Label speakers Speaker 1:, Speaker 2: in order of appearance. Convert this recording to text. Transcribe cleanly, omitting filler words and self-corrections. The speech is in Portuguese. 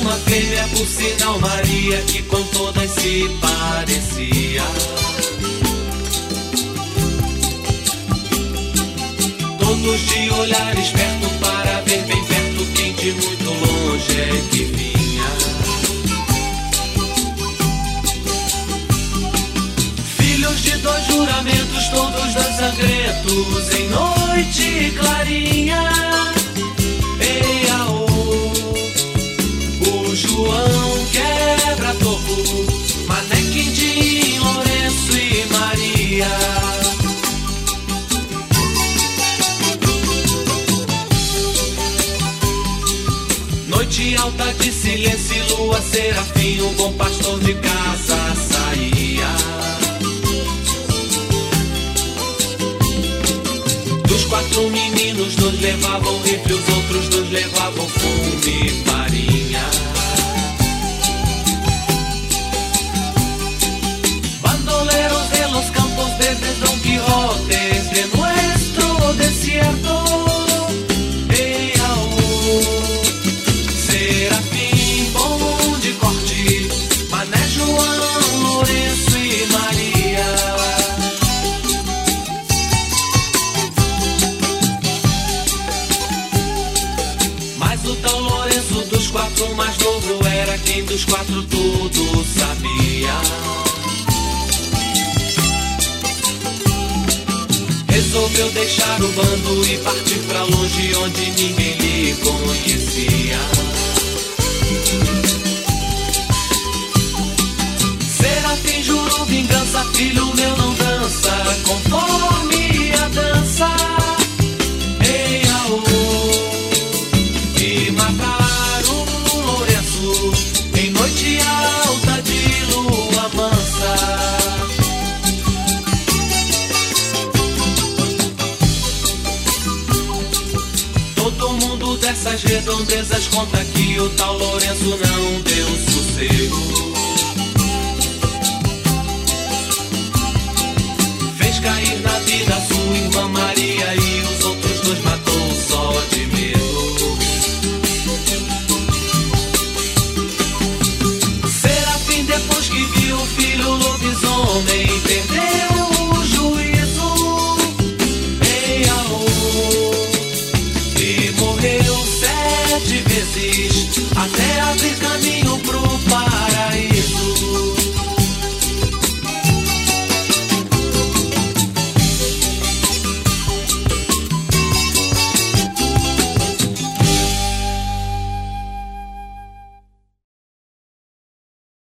Speaker 1: uma fêmea, por sinal Maria, que com todas se parecia. Todos de olhar esperto para ver bem perto quem de muito longe é que vinha. Filhos de dois juramentos, todos dois sangrentos, em noite clarinha. Eiaô, o João quebra-torro, Mané, Quindim, Lourenço e Maria. Noite alta de silêncio e lua serafim, um bom pastor de casa saía. Dos quatro meninos, dois levavam rifle, os outros dois levavam fume e farinha. Bandoleros de los campos verdes, Don Quijotes de nuestro desierto. Serafim, bom de corte, Mané, João, Lourenço e Maria. Mas o tal Lourenço dos quatro mais novo era quem dos quatro tudo sabia. Resolveu deixar o bando e partir pra longe onde ninguém lhe conhecia. Serafim jurou vingança, filho meu não dança conforme a dança. Eiaô, e mataram Lourenço em noite alta de lua mansa. Todo mundo dessas redondezas conta que o tal Lourenço não deu sossego. Fez cair na vida sua irmã Maria.